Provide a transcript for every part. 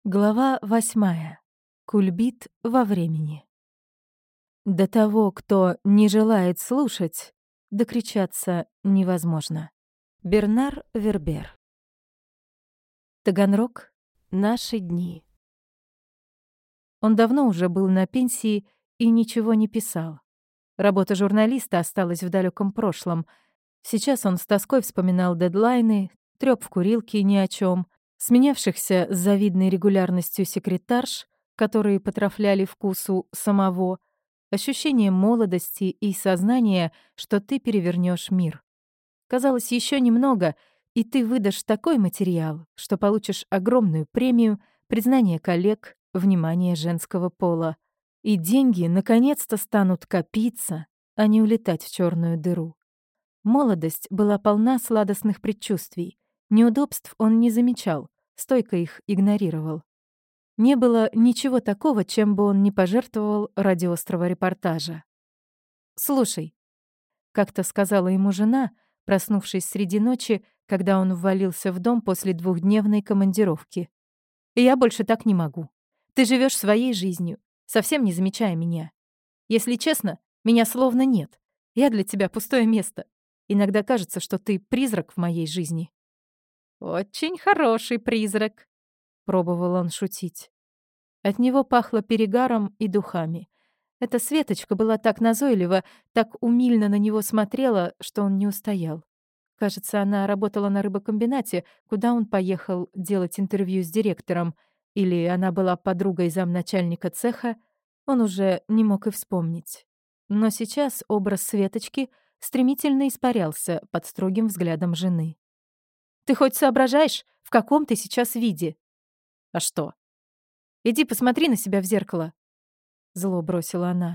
Глава 8. Кульбит во времени. До того, кто не желает слушать, докричаться невозможно. Бернар Вербер. Таганрог. Наши дни. Он давно уже был на пенсии и ничего не писал. Работа журналиста осталась в далеком прошлом. Сейчас он с тоской вспоминал дедлайны, трёп в курилке ни о чем, сменявшихся с завидной регулярностью секретарш, которые потрафляли вкусу самого, ощущение молодости и сознание, что ты перевернешь мир. Казалось, еще немного, и ты выдашь такой материал, что получишь огромную премию, признание коллег, внимание женского пола. И деньги наконец-то станут копиться, а не улетать в черную дыру. Молодость была полна сладостных предчувствий. Неудобств он не замечал, стойко их игнорировал. Не было ничего такого, чем бы он не пожертвовал ради острого репортажа. «Слушай», — как-то сказала ему жена, проснувшись среди ночи, когда он ввалился в дом после двухдневной командировки. «Я больше так не могу. Ты живешь своей жизнью, совсем не замечая меня. Если честно, меня словно нет. Я для тебя пустое место. Иногда кажется, что ты призрак в моей жизни». «Очень хороший призрак», — пробовал он шутить. От него пахло перегаром и духами. Эта Светочка была так назойлива, так умильно на него смотрела, что он не устоял. Кажется, она работала на рыбокомбинате, куда он поехал делать интервью с директором, или она была подругой замначальника цеха, он уже не мог и вспомнить. Но сейчас образ Светочки стремительно испарялся под строгим взглядом жены. «Ты хоть соображаешь, в каком ты сейчас виде?» «А что?» «Иди посмотри на себя в зеркало», — зло бросила она.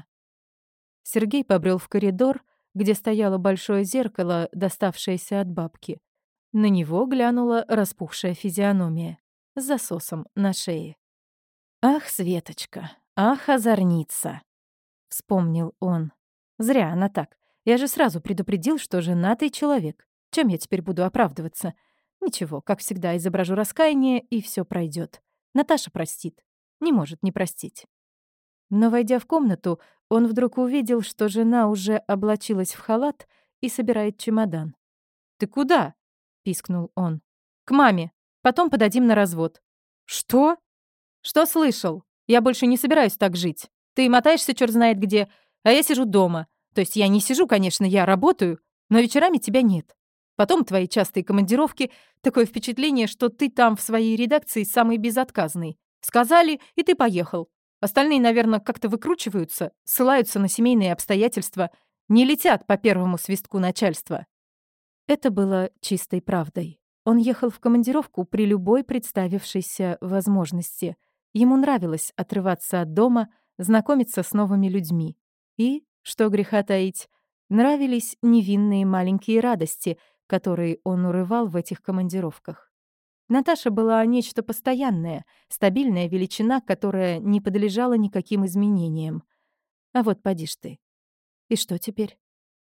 Сергей побрел в коридор, где стояло большое зеркало, доставшееся от бабки. На него глянула распухшая физиономия с засосом на шее. «Ах, Светочка, ах, озорница!» — вспомнил он. «Зря она так. Я же сразу предупредил, что женатый человек. Чем я теперь буду оправдываться? Ничего, как всегда, изображу раскаяние, и все пройдет. Наташа простит. Не может не простить». Но, войдя в комнату, он вдруг увидел, что жена уже облачилась в халат и собирает чемодан. «Ты куда?» — пискнул он. «К маме. Потом подадим на развод». «Что?» «Что слышал? Я больше не собираюсь так жить. Ты мотаешься чёрт знает где, а я сижу дома. То есть я не сижу, конечно, я работаю, но вечерами тебя нет. Потом твои частые командировки. Такое впечатление, что ты там в своей редакции самый безотказный. Сказали, и ты поехал. Остальные, наверное, как-то выкручиваются, ссылаются на семейные обстоятельства, не летят по первому свистку начальства». Это было чистой правдой. Он ехал в командировку при любой представившейся возможности. Ему нравилось отрываться от дома, знакомиться с новыми людьми. И, что греха таить, нравились невинные маленькие радости, которые он урывал в этих командировках. Наташа была нечто постоянное, стабильная величина, которая не подлежала никаким изменениям. А вот поди ж ты. И что теперь?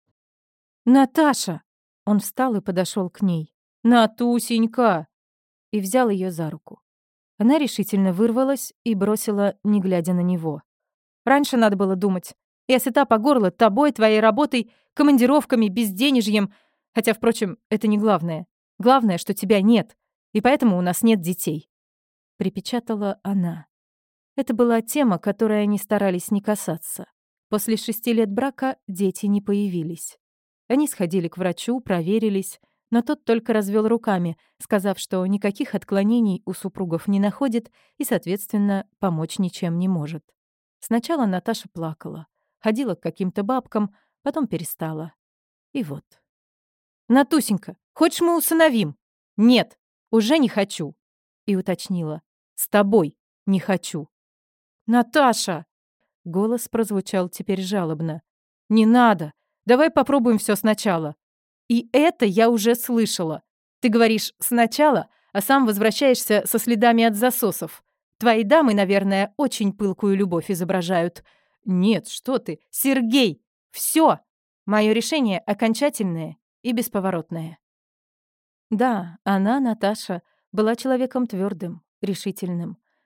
«Наташа!» Он встал и подошел к ней. «Натусенька!» И взял ее за руку. Она решительно вырвалась и бросила, не глядя на него. «Раньше надо было думать. Я сыта по горло тобой, твоей работой, командировками, безденежьем. Хотя, впрочем, это не главное. Главное, что тебя нет, и поэтому у нас нет детей», — припечатала она. Это была тема, которой они старались не касаться. После 6 лет брака дети не появились. Они сходили к врачу, проверились, но тот только развел руками, сказав, что никаких отклонений у супругов не находит и, соответственно, помочь ничем не может. Сначала Наташа плакала, ходила к каким-то бабкам, потом перестала. И вот. «Натусенька, хочешь, мы усыновим?» «Нет, уже не хочу», — и уточнила. «С тобой не хочу». «Наташа!» — голос прозвучал теперь жалобно. «Не надо. Давай попробуем все сначала». «И это я уже слышала. Ты говоришь «сначала», а сам возвращаешься со следами от засосов. Твои дамы, наверное, очень пылкую любовь изображают». «Нет, что ты, Сергей! Все! Мое решение окончательное и бесповоротное». Да, она, Наташа, была человеком твердым, решительным.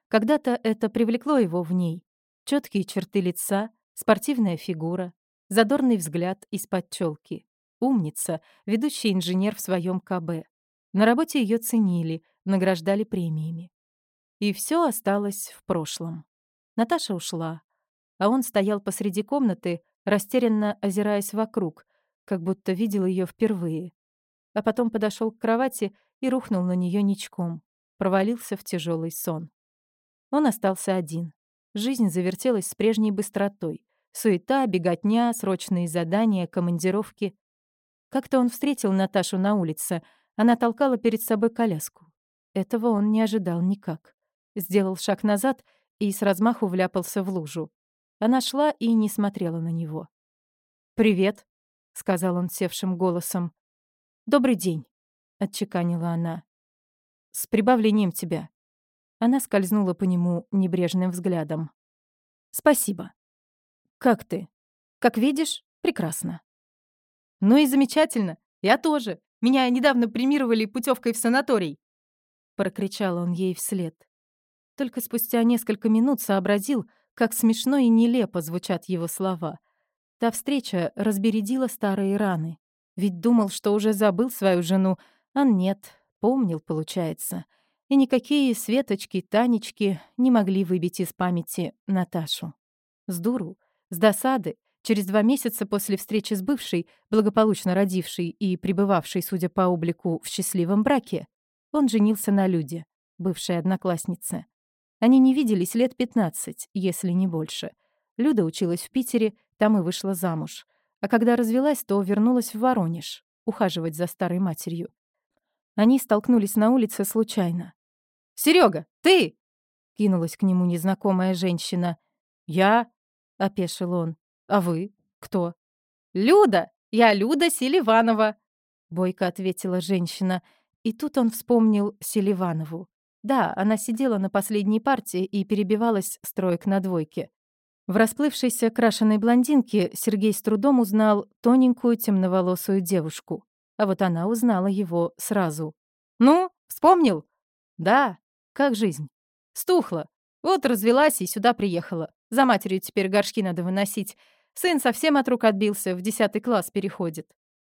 Когда-то это привлекло его в ней. Четкие черты лица, спортивная фигура, задорный взгляд из-под челки. Умница, ведущий инженер в своем КБ. На работе ее ценили, награждали премиями. И все осталось в прошлом. Наташа ушла, а он стоял посреди комнаты, растерянно озираясь вокруг, как будто видел ее впервые. А потом подошел к кровати и рухнул на нее ничком, провалился в тяжелый сон. Он остался один. Жизнь завертелась с прежней быстротой. Суета, беготня, срочные задания, командировки. Как-то он встретил Наташу на улице. Она толкала перед собой коляску. Этого он не ожидал никак. Сделал шаг назад и с размаху вляпался в лужу. Она шла и не смотрела на него. «Привет», — сказал он севшим голосом. «Добрый день», — отчеканила она. «С прибавлением тебя». Она скользнула по нему небрежным взглядом. «Спасибо. Как ты? Как видишь, прекрасно». «Ну и замечательно. Я тоже. Меня недавно премировали путевкой в санаторий», — прокричал он ей вслед. Только спустя несколько минут сообразил, как смешно и нелепо звучат его слова. Та встреча разбередила старые раны. Ведь думал, что уже забыл свою жену, а нет, помнил, получается. И никакие Светочки, Танечки не могли выбить из памяти Наташу. С дуру, с досады, через 2 месяца после встречи с бывшей, благополучно родившей и пребывавшей, судя по облику, в счастливом браке, он женился на Люде, бывшей однокласснице. Они не виделись лет 15, если не больше. Люда училась в Питере, там и вышла замуж. А когда развелась, то вернулась в Воронеж, ухаживать за старой матерью. Они столкнулись на улице случайно. «Серёга, ты!» — кинулась к нему незнакомая женщина. «Я?» — опешил он. «А вы? Кто?» «Люда! Я Люда Селиванова!» — бойко ответила женщина. И тут он вспомнил Селиванову. Да, она сидела на последней партии и перебивалась с троек на двойке. В расплывшейся крашеной блондинке Сергей с трудом узнал тоненькую темноволосую девушку. А вот она узнала его сразу. «Ну, вспомнил?» «Да. Как жизнь?» «Стухла. Вот развелась и сюда приехала. За матерью теперь горшки надо выносить. Сын совсем от рук отбился, в 10 класс переходит».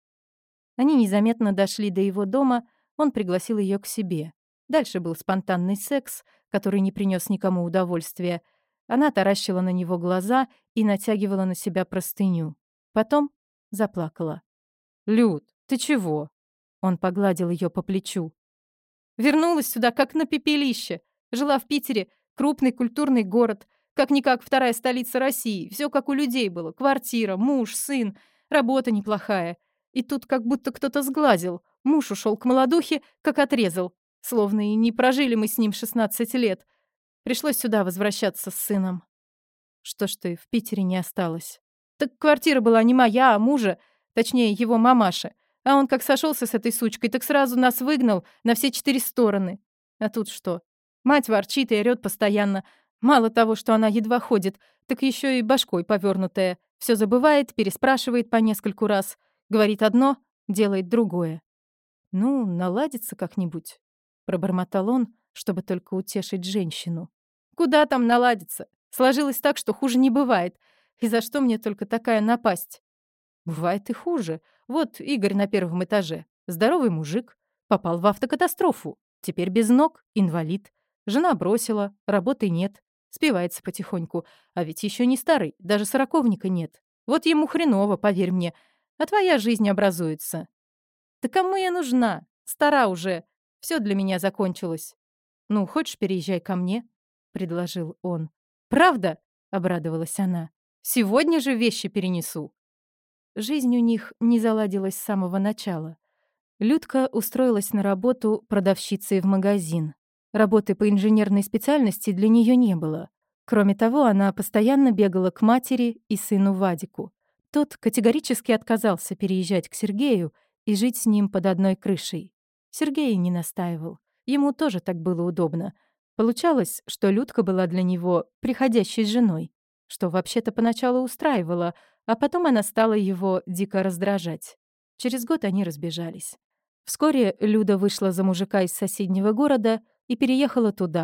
Они незаметно дошли до его дома, он пригласил ее к себе. Дальше был спонтанный секс, который не принес никому удовольствия. Она таращила на него глаза и натягивала на себя простыню. Потом заплакала. «Люд, ты чего?» Он погладил ее по плечу. «Вернулась сюда, как на пепелище. Жила в Питере, крупный культурный город. Как-никак вторая столица России. Все как у людей было. Квартира, муж, сын, работа неплохая. И тут как будто кто-то сглазил. Муж ушел к молодухе, как отрезал. Словно и не прожили мы с ним 16 лет. Пришлось сюда возвращаться с сыном». «Что ж ты в Питере не осталась?» «Так квартира была не моя, а мужа, точнее, его мамаши. А он как сошелся с этой сучкой, так сразу нас выгнал на все 4 стороны. А тут что? Мать ворчит и орёт постоянно. Мало того, что она едва ходит, так еще и башкой повернутая. Все забывает, переспрашивает по нескольку раз. Говорит одно, делает другое. «Ну, наладится как-нибудь», — пробормотал он, чтобы только утешить женщину. «Куда там наладится? Сложилось так, что хуже не бывает. И за что мне только такая напасть?» «Бывает и хуже. Вот Игорь на 1-м этаже. Здоровый мужик. Попал в автокатастрофу. Теперь без ног, инвалид. Жена бросила, работы нет. Спивается потихоньку. А ведь еще не старый, даже сороковника нет. Вот ему хреново, поверь мне. А твоя жизнь образуется». «Да кому я нужна? Стара уже. Все для меня закончилось». «Ну, хочешь, переезжай ко мне?» — предложил он. «Правда?» — обрадовалась она. «Сегодня же вещи перенесу». Жизнь у них не заладилась с самого начала. Людка устроилась на работу продавщицей в магазин. Работы по инженерной специальности для нее не было. Кроме того, она постоянно бегала к матери и сыну Вадику. Тот категорически отказался переезжать к Сергею и жить с ним под одной крышей. Сергей не настаивал. Ему тоже так было удобно. Получалось, что Людка была для него приходящей женой, что вообще-то поначалу устраивало, а потом она стала его дико раздражать. Через год они разбежались. Вскоре Люда вышла за мужика из соседнего города и переехала туда,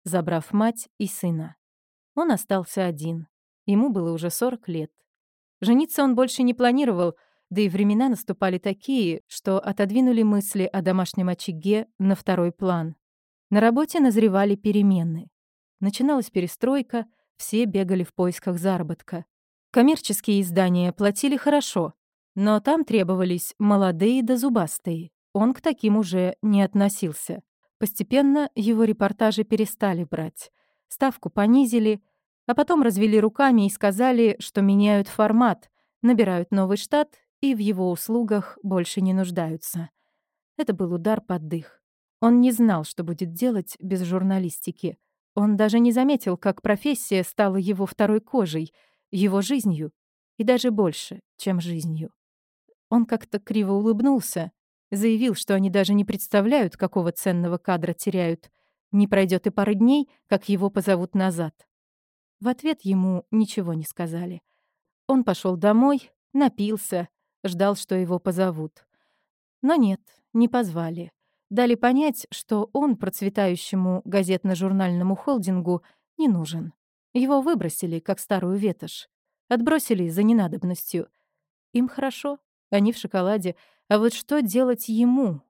забрав мать и сына. Он остался один. Ему было уже 40 лет. Жениться он больше не планировал, да и времена наступали такие, что отодвинули мысли о домашнем очаге на второй план. На работе назревали перемены. Начиналась перестройка, все бегали в поисках заработка. Коммерческие издания платили хорошо, но там требовались молодые да зубастые. Он к таким уже не относился. Постепенно его репортажи перестали брать. Ставку понизили, а потом развели руками и сказали, что меняют формат, набирают новый штат и в его услугах больше не нуждаются. Это был удар под дых. Он не знал, что будет делать без журналистики. Он даже не заметил, как профессия стала его второй кожей, его жизнью и даже больше, чем жизнью. Он как-то криво улыбнулся, заявил, что они даже не представляют, какого ценного кадра теряют. Не пройдет и пары дней, как его позовут назад. В ответ ему ничего не сказали. Он пошел домой, напился, ждал, что его позовут. Но нет, не позвали. Дали понять, что он процветающему газетно-журнальному холдингу не нужен. Его выбросили, как старую ветошь. Отбросили за ненадобностью. Им хорошо, они в шоколаде. А вот что делать ему?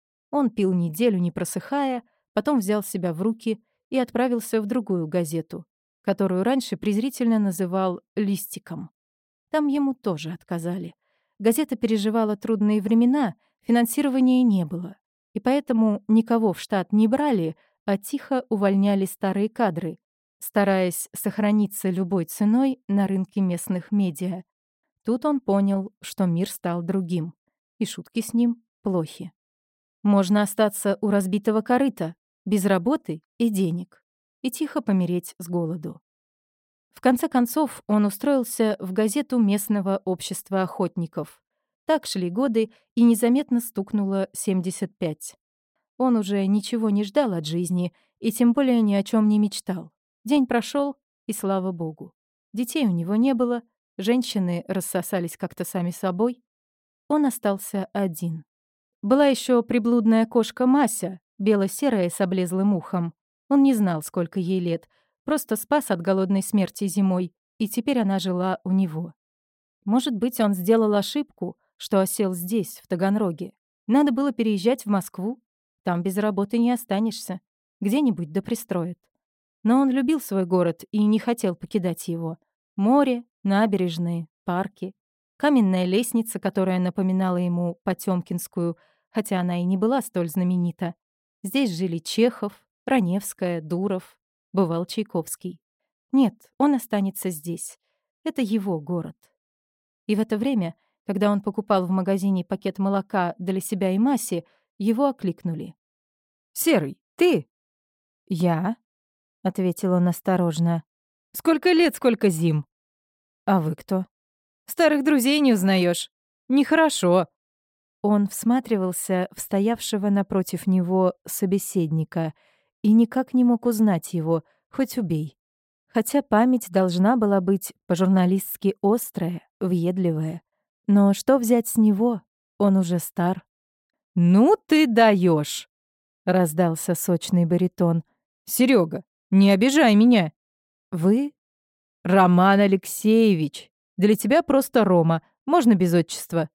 Он пил неделю, не просыхая, потом взял себя в руки и отправился в другую газету, которую раньше презрительно называл «листиком». Там ему тоже отказали. Газета переживала трудные времена, финансирования не было. И поэтому никого в штат не брали, а тихо увольняли старые кадры, стараясь сохраниться любой ценой на рынке местных медиа. Тут он понял, что мир стал другим, и шутки с ним плохи. Можно остаться у разбитого корыта, без работы и денег, и тихо помереть с голоду. В конце концов, он устроился в газету местного общества охотников. Так шли годы, и незаметно стукнуло 75. Он уже ничего не ждал от жизни и тем более ни о чем не мечтал. День прошел, и слава богу. Детей у него не было, женщины рассосались как-то сами собой. Он остался один. Была еще приблудная кошка Мася, бело-серая с облезлым ухом. Он не знал, сколько ей лет, просто спас от голодной смерти зимой, и теперь она жила у него. Может быть, он сделал ошибку, что осел здесь, в Таганроге. Надо было переезжать в Москву. Там без работы не останешься. Где-нибудь да пристроят. Но он любил свой город и не хотел покидать его. Море, набережные, парки. Каменная лестница, которая напоминала ему Потёмкинскую, хотя она и не была столь знаменита. Здесь жили Чехов, Раневская, Дуров, бывал Чайковский. Нет, он останется здесь. Это его город. И в это время, когда он покупал в магазине пакет молока для себя и Маси, его окликнули. «Серый, ты?» «Я?» — ответил он осторожно. «Сколько лет, сколько зим?» «А вы кто?» «Старых друзей не узнаешь. Нехорошо». Он всматривался в стоявшего напротив него собеседника и никак не мог узнать его, хоть убей. Хотя память должна была быть по-журналистски острая, въедливая. Но что взять с него? Он уже стар. «Ну ты даешь! Раздался сочный баритон. «Серега, не обижай меня!» «Вы?» «Роман Алексеевич! Для тебя просто Рома, можно без отчества?»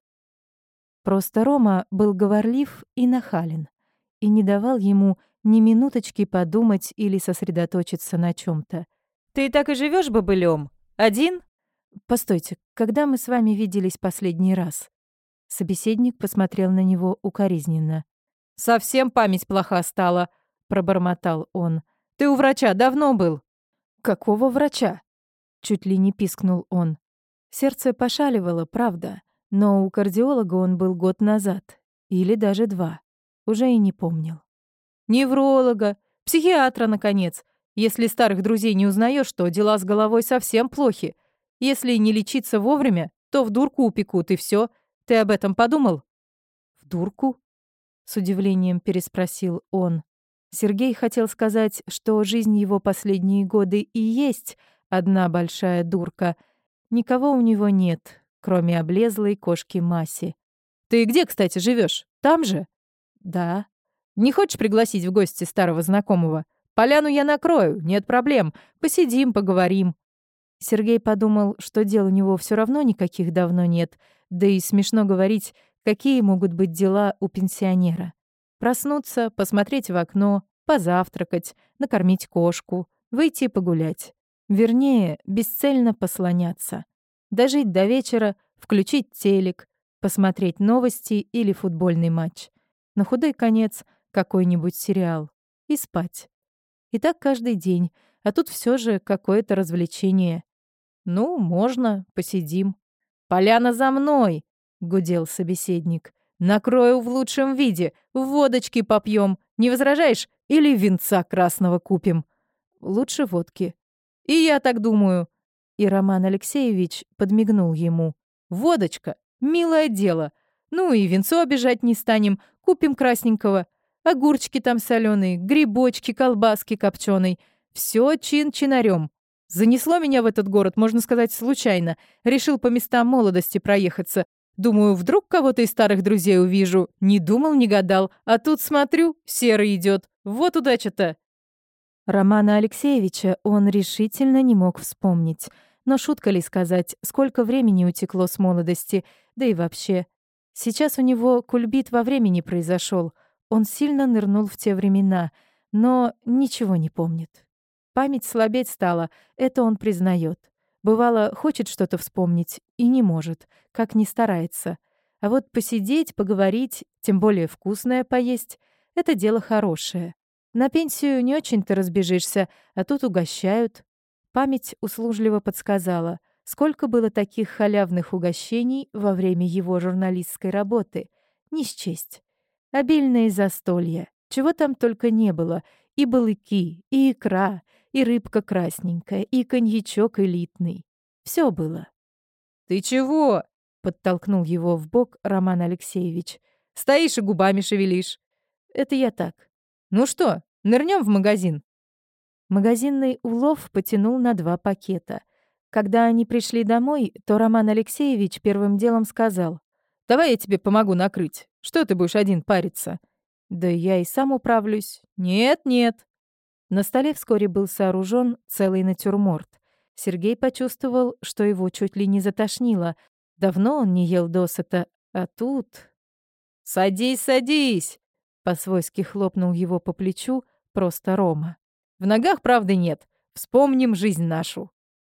Просто Рома был говорлив и нахален, и не давал ему ни минуточки подумать или сосредоточиться на чем то. «Ты так и живешь бобылем? Один?» «Постойте, когда мы с вами виделись последний раз?» Собеседник посмотрел на него укоризненно. «Совсем память плоха стала», — пробормотал он. «Ты у врача давно был?» «Какого врача?» — чуть ли не пискнул он. Сердце пошаливало, правда, но у кардиолога он был год назад, или даже 2. Уже и не помнил. «Невролога, психиатра, наконец. Если старых друзей не узнаешь, то дела с головой совсем плохи. Если не лечиться вовремя, то в дурку упекут, и все. Ты об этом подумал?» «В дурку?» — с удивлением переспросил он. Сергей хотел сказать, что жизнь его последние годы и есть одна большая дурка. Никого у него нет, кроме облезлой кошки Маси. «Ты где, кстати, живешь? Там же?» «Да». «Не хочешь пригласить в гости старого знакомого? Поляну я накрою, нет проблем. Посидим, поговорим». Сергей подумал, что дел у него все равно никаких давно нет, да и смешно говорить, какие могут быть дела у пенсионера. Проснуться, посмотреть в окно, позавтракать, накормить кошку, выйти погулять. Вернее, бесцельно послоняться. Дожить до вечера, включить телек, посмотреть новости или футбольный матч. На худой конец какой-нибудь сериал. И спать. И так каждый день, а тут все же какое-то развлечение. «Ну, можно, посидим». «Поляна за мной!» — гудел собеседник. «Накрою в лучшем виде, водочки попьем. Не возражаешь? Или винца красного купим?» «Лучше водки». «И я так думаю». И Роман Алексеевич подмигнул ему. «Водочка, милое дело. Ну и винцо обижать не станем, купим красненького. Огурчики там соленые, грибочки, колбаски копченой. Все чин-чинарем. Занесло меня в этот город, можно сказать, случайно. Решил по местам молодости проехаться. Думаю, вдруг кого-то из старых друзей увижу. Не думал, не гадал. А тут смотрю, серый идет. Вот удача-то. Романа Алексеевича он решительно не мог вспомнить. Но шутка ли сказать, сколько времени утекло с молодости, да и вообще. Сейчас у него кульбит во времени произошел. Он сильно нырнул в те времена, но ничего не помнит. Память слабеть стала, это он признает. Бывало, хочет что-то вспомнить и не может, как ни старается. А вот посидеть, поговорить, тем более вкусное поесть — это дело хорошее. На пенсию не очень-то разбежишься, а тут угощают. Память услужливо подсказала, сколько было таких халявных угощений во время его журналистской работы. Не счесть. Обильные застолья, чего там только не было. И балыки, и икра, и рыбка красненькая, и коньячок элитный. Все было. «Ты чего?» — подтолкнул его в бок Роман Алексеевич. «Стоишь и губами шевелишь». «Это я так». «Ну что, нырнем в магазин?» Магазинный улов потянул на 2 пакета. Когда они пришли домой, то Роман Алексеевич первым делом сказал: «Давай я тебе помогу накрыть. Что ты будешь один париться?» «Да я и сам управлюсь». «Нет, нет». На столе вскоре был сооружен целый натюрморт. Сергей почувствовал, что его чуть ли не затошнило. Давно он не ел досыта, а тут... «Садись, садись!» — по-свойски хлопнул его по плечу просто Рома. «В ногах правды нет. Вспомним жизнь нашу».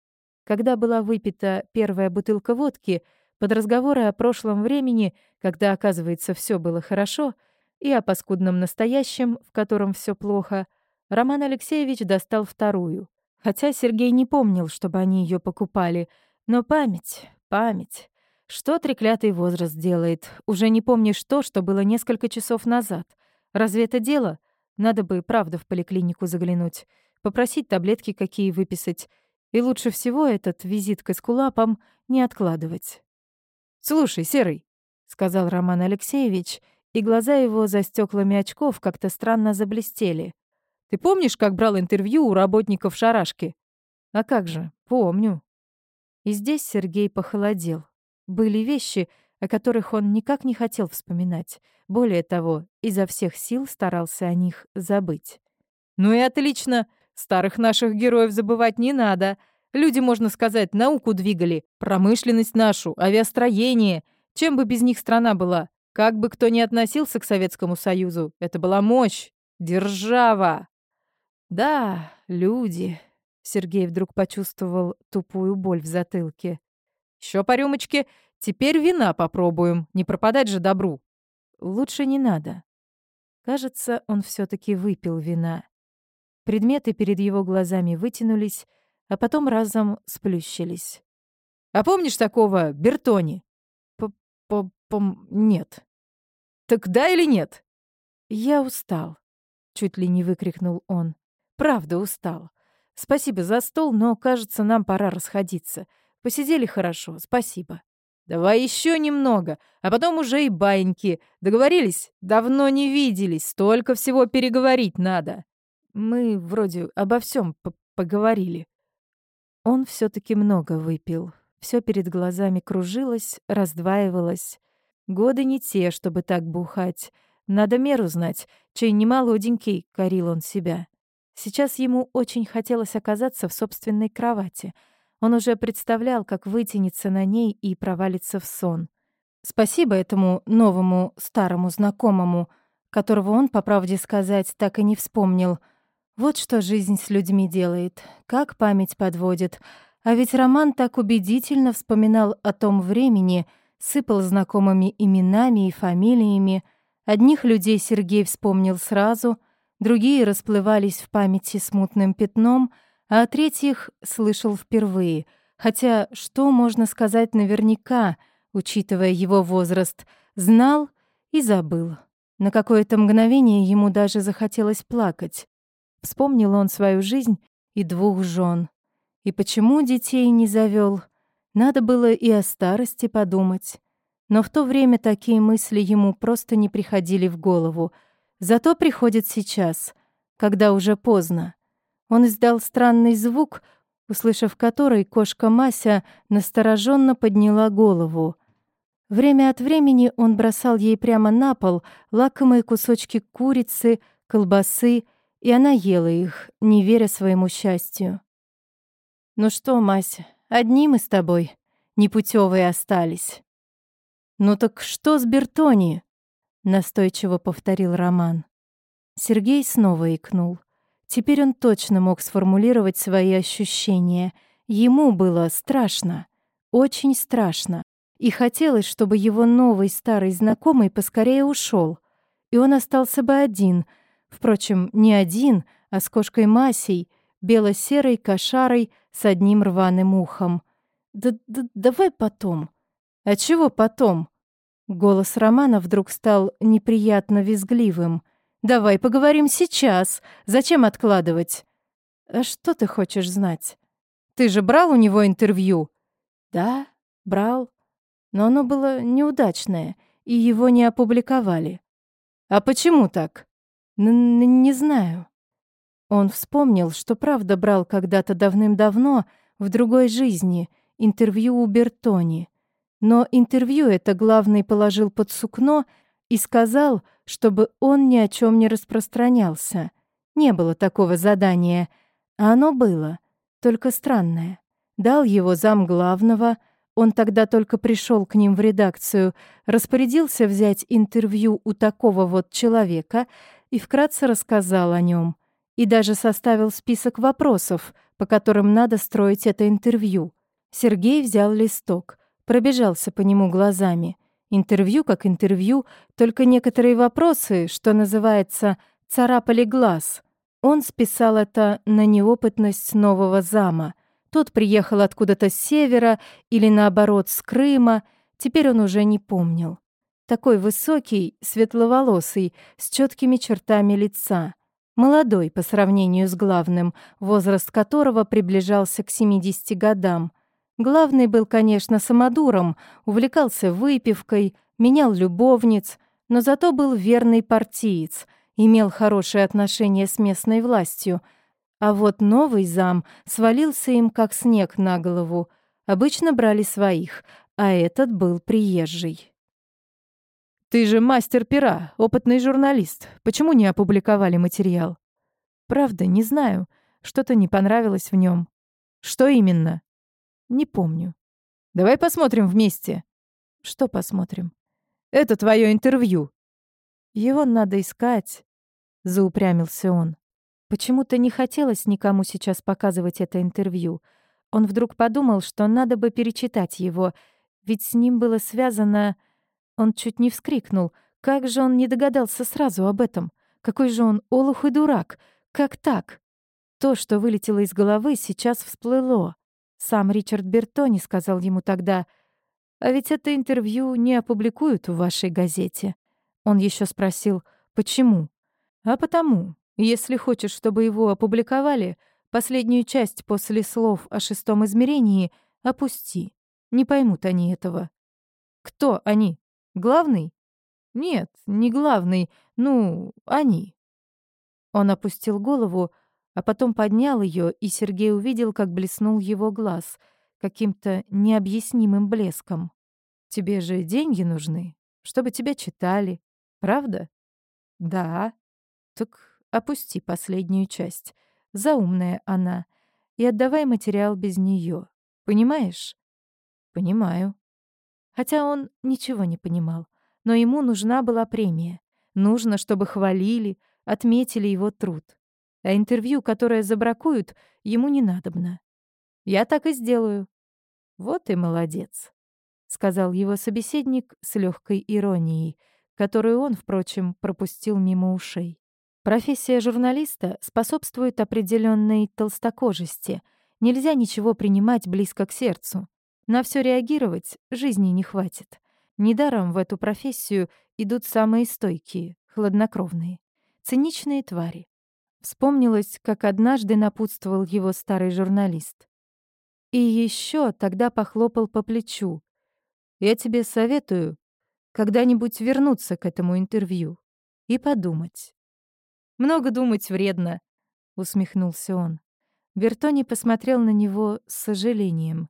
Когда была выпита первая бутылка водки, под разговоры о прошлом времени, когда, оказывается, все было хорошо, и о паскудном настоящем, в котором все плохо, Роман Алексеевич достал вторую. Хотя Сергей не помнил, чтобы они ее покупали. Но память, память. Что треклятый возраст делает? Уже не помнишь то, что было несколько часов назад. Разве это дело? Надо бы, правда, в поликлинику заглянуть. Попросить таблетки какие выписать. И лучше всего этот визит к эскулапам не откладывать. «Слушай, Серый», — сказал Роман Алексеевич, и глаза его за стеклами очков как-то странно заблестели. «Ты помнишь, как брал интервью у работников шарашки?» «А как же, помню». И здесь Сергей похолодел. Были вещи, о которых он никак не хотел вспоминать. Более того, изо всех сил старался о них забыть. «Ну и отлично. Старых наших героев забывать не надо. Люди, можно сказать, науку двигали, промышленность нашу, авиастроение. Чем бы без них страна была? Как бы кто ни относился к Советскому Союзу, это была мощь, держава». «Да, люди». Сергей вдруг почувствовал тупую боль в затылке. «Еще по рюмочке. Теперь вина попробуем. Не пропадать же добру». «Лучше не надо». Кажется, он все таки выпил вина. Предметы перед его глазами вытянулись, а потом разом сплющились. «А помнишь такого Бертони?» Нет». «Так да или нет?» «Я устал», — чуть ли не выкрикнул он. «Правда устал. Спасибо за стол, но, кажется, нам пора расходиться. Посидели хорошо, спасибо». «Давай еще немного, а потом уже и баиньки. Договорились? Давно не виделись, столько всего переговорить надо». «Мы вроде обо всем поговорили». Он все таки много выпил. Все перед глазами кружилось, раздваивалось. Годы не те, чтобы так бухать. Надо меру знать, чей не молоденький, корил он себя. Сейчас ему очень хотелось оказаться в собственной кровати. Он уже представлял, как вытянется на ней и провалится в сон. Спасибо этому новому старому знакомому, которого он, по правде сказать, так и не вспомнил. Вот что жизнь с людьми делает, как память подводит. А ведь Роман так убедительно вспоминал о том времени, сыпал знакомыми именами и фамилиями. Одних людей Сергей вспомнил сразу, другие расплывались в памяти смутным пятном, а о третьих слышал впервые. Хотя что можно сказать наверняка, учитывая его возраст, знал и забыл. На какое-то мгновение ему даже захотелось плакать. Вспомнил он свою жизнь и 2 жен. И почему детей не завёл? Надо было и о старости подумать. Но в то время такие мысли ему просто не приходили в голову. Зато приходят сейчас, когда уже поздно. Он издал странный звук, услышав который, кошка Мася настороженно подняла голову. Время от времени он бросал ей прямо на пол лакомые кусочки курицы, колбасы, и она ела их, не веря своему счастью. «Ну что, Мася, одни мы с тобой, непутевые остались». «Ну так что с Бертони?» — настойчиво повторил Роман. Сергей снова икнул. Теперь он точно мог сформулировать свои ощущения. Ему было страшно, очень страшно. И хотелось, чтобы его новый старый знакомый поскорее ушел, и он остался бы один. Впрочем, не один, а с кошкой Масей, бело-серой кошарой с одним рваным ухом. Давай потом». «А чего потом?» Голос Романа вдруг стал неприятно визгливым. «Давай поговорим сейчас. Зачем откладывать?» «А что ты хочешь знать? Ты же брал у него интервью?» «Да, брал. Но оно было неудачное, и его не опубликовали». «А почему так?» Не знаю». Он вспомнил, что правда брал когда-то давным-давно, в другой жизни, интервью у Бертони. Но интервью это главный положил под сукно и сказал, чтобы он ни о чем не распространялся. Не было такого задания, а оно было, только странное. Дал его зам главного, он тогда только пришел к ним в редакцию, распорядился взять интервью у такого вот человека и вкратце рассказал о нем. И даже составил список вопросов, по которым надо строить это интервью. Сергей взял листок, пробежался по нему глазами. Интервью как интервью, только некоторые вопросы, что называется, царапали глаз. Он списал это на неопытность нового зама. Тот приехал откуда-то с севера или, наоборот, с Крыма. Теперь он уже не помнил. Такой высокий, светловолосый, с четкими чертами лица. Молодой по сравнению с главным, возраст которого приближался к 70 годам. Главный был, конечно, самодуром, увлекался выпивкой, менял любовниц, но зато был верный партиец, имел хорошие отношения с местной властью. А вот новый зам свалился им как снег на голову. Обычно брали своих, а этот был приезжий. «Ты же мастер пера, опытный журналист. Почему не опубликовали материал?» «Правда, не знаю. Что-то не понравилось в нем». «Что именно?» «Не помню». «Давай посмотрим вместе». «Что посмотрим?» «Это твое интервью». «Его надо искать», — заупрямился он. Почему-то не хотелось никому сейчас показывать это интервью. Он вдруг подумал, что надо бы перечитать его, ведь с ним было связано... Он чуть не вскрикнул. Как же он не догадался сразу об этом? Какой же он олух и дурак! Как так? То, что вылетело из головы, сейчас всплыло. Сам Ричард Бертони сказал ему тогда: «А ведь это интервью не опубликуют в вашей газете». Он еще спросил: «Почему?» «А потому, если хочешь, чтобы его опубликовали, последнюю часть после слов о шестом измерении опусти. Не поймут они этого». «Кто они? Главный?» «Нет, не главный. Ну, они». Он опустил голову, а потом поднял ее, и Сергей увидел, как блеснул его глаз каким-то необъяснимым блеском. «Тебе же деньги нужны, чтобы тебя читали, правда?» «Да». «Так опусти последнюю часть. Заумная она. И отдавай материал без нее. Понимаешь? Понимаю. Хотя он ничего не понимал. Но ему нужна была премия. Нужно, чтобы хвалили, отметили его труд. А интервью, которое забракуют, ему не надобно. Я так и сделаю. Вот и молодец, сказал его собеседник с легкой иронией, которую он, впрочем, пропустил мимо ушей. Профессия журналиста способствует определенной толстокожести. Нельзя ничего принимать близко к сердцу. На все реагировать жизни не хватит. Недаром в эту профессию идут самые стойкие, хладнокровные, циничные твари. Вспомнилось, как однажды напутствовал его старый журналист. И еще тогда похлопал по плечу. «Я тебе советую когда-нибудь вернуться к этому интервью и подумать». «Много думать вредно», — усмехнулся он. Бертони посмотрел на него с сожалением.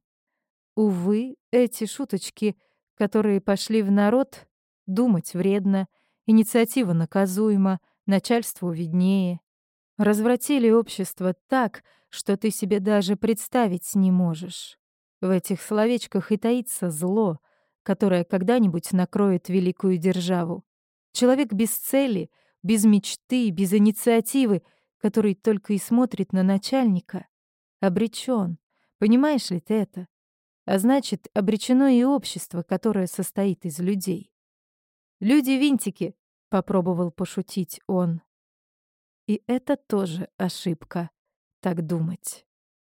Увы, эти шуточки, которые пошли в народ, думать вредно, инициатива наказуема, начальству виднее. Развратили общество так, что ты себе даже представить не можешь. В этих словечках и таится зло, которое когда-нибудь накроет великую державу. Человек без цели, без мечты, без инициативы, который только и смотрит на начальника, обречен. Понимаешь ли ты это? А значит, обречено и общество, которое состоит из людей. «Люди-винтики», — попробовал пошутить он. И это тоже ошибка, так думать.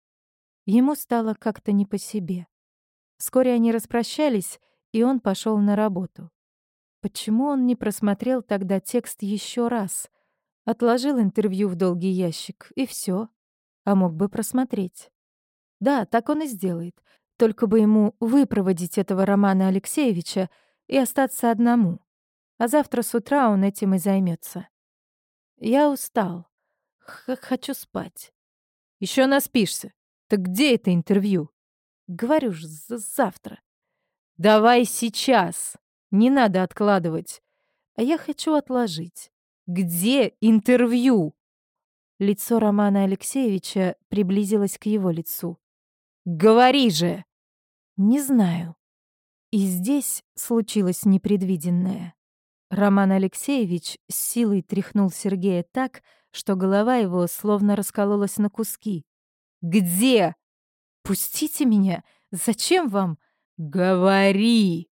Ему стало как-то не по себе. Вскоре они распрощались, и он пошел на работу. Почему он не просмотрел тогда текст еще раз? Отложил интервью в долгий ящик, и все. А мог бы просмотреть. Да, так он и сделает. Только бы ему выпроводить этого Романа Алексеевича и остаться одному. А завтра с утра он этим и займется. Я устал. Хочу спать. Еще наспишься. Так где это интервью? Говорю ж, завтра. Давай сейчас. Не надо откладывать. А я хочу отложить. Где интервью? Лицо Романа Алексеевича приблизилось к его лицу. Говори же! Не знаю. И здесь случилось непредвиденное. Роман Алексеевич с силой тряхнул Сергея так, что голова его словно раскололась на куски. «Где?» «Пустите меня! Зачем вам?» «Говори!»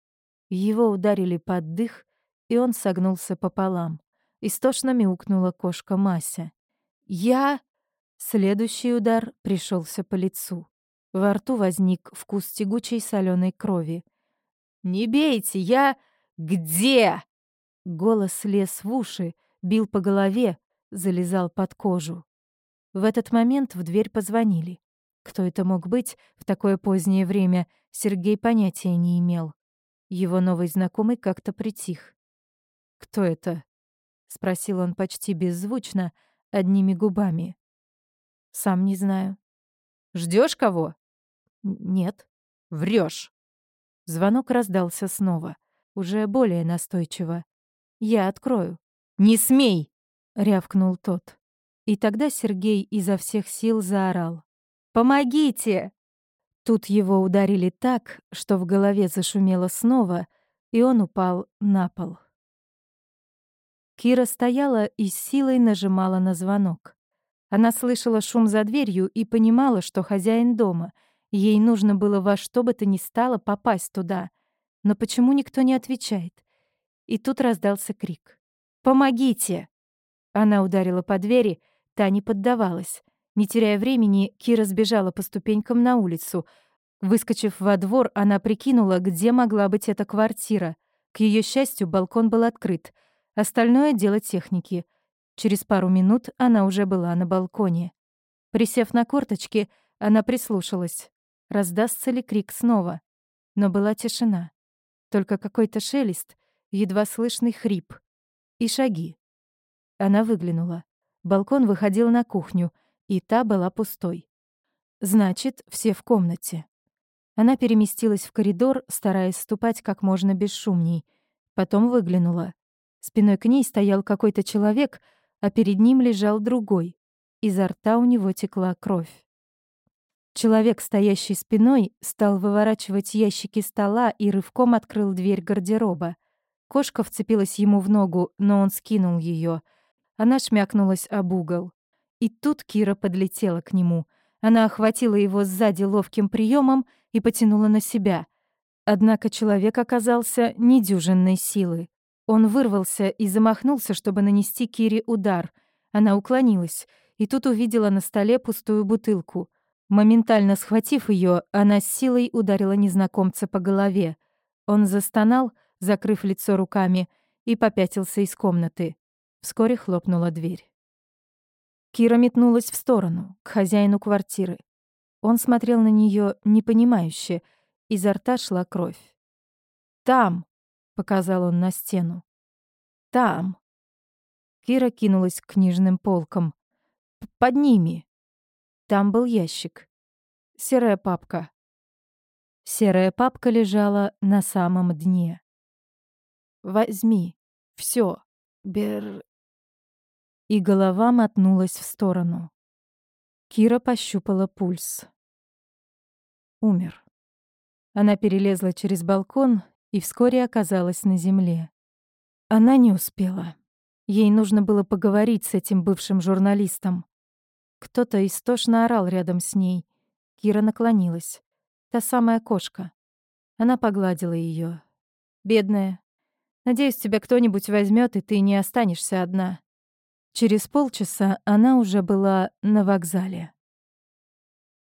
Его ударили под дых, и он согнулся пополам. Истошно мяукнула кошка Мася. «Я...» Следующий удар пришелся по лицу. Во рту возник вкус тягучей соленой крови. «Не бейте, я... Где?» Голос лез в уши, бил по голове, залезал под кожу. В этот момент в дверь позвонили. Кто это мог быть в такое позднее время, Сергей понятия не имел. Его новый знакомый как-то притих. «Кто это?» — спросил он почти беззвучно, одними губами. «Сам не знаю». Ждешь кого?» «Нет». Врешь. Звонок раздался снова, уже более настойчиво. «Я открою». «Не смей!» — рявкнул тот. И тогда Сергей изо всех сил заорал. «Помогите!» Тут его ударили так, что в голове зашумело снова, и он упал на пол. Кира стояла и с силой нажимала на звонок. Она слышала шум за дверью и понимала, что хозяин дома. Ей нужно было во что бы то ни стало попасть туда. Но почему никто не отвечает? И тут раздался крик. «Помогите!» Она ударила по двери, та не поддавалась. Не теряя времени, Кира сбежала по ступенькам на улицу. Выскочив во двор, она прикинула, где могла быть эта квартира. К ее счастью, балкон был открыт. Остальное — дело техники. Через пару минут она уже была на балконе. Присев на корточки, она прислушалась. Раздастся ли крик снова? Но была тишина. Только какой-то шелест, едва слышный хрип. И шаги. Она выглянула. Балкон выходил на кухню, и та была пустой. Значит, все в комнате. Она переместилась в коридор, стараясь ступать как можно бесшумней. Потом выглянула. Спиной к ней стоял какой-то человек, а перед ним лежал другой. изо рта у него текла кровь. Человек, стоящий спиной, стал выворачивать ящики стола и рывком открыл дверь гардероба. Кошка вцепилась ему в ногу, но он скинул ее. Она шмякнулась об угол. И тут Кира подлетела к нему. Она охватила его сзади ловким приемом и потянула на себя. Однако человек оказался недюжинной силы. Он вырвался и замахнулся, чтобы нанести Кире удар. Она уклонилась, и тут увидела на столе пустую бутылку. Моментально схватив ее, она с силой ударила незнакомца по голове. Он застонал, закрыв лицо руками, и попятился из комнаты. Вскоре хлопнула дверь. Кира метнулась в сторону, к хозяину квартиры. Он смотрел на нее непонимающе, изо рта шла кровь. «Там!» — показал он на стену. «Там!» Кира кинулась к книжным полкам. «Под ними!» Там был ящик. Серая папка. Серая папка лежала на самом дне. «Возьми. Всё. Бер...» И голова мотнулась в сторону. Кира пощупала пульс. Умер. Она перелезла через балкон и вскоре оказалась на земле. Она не успела. Ей нужно было поговорить с этим бывшим журналистом. Кто-то истошно орал рядом с ней. Кира наклонилась. Та самая кошка. Она погладила ее. «Бедная. Надеюсь, тебя кто-нибудь возьмет, и ты не останешься одна». Через полчаса она уже была на вокзале.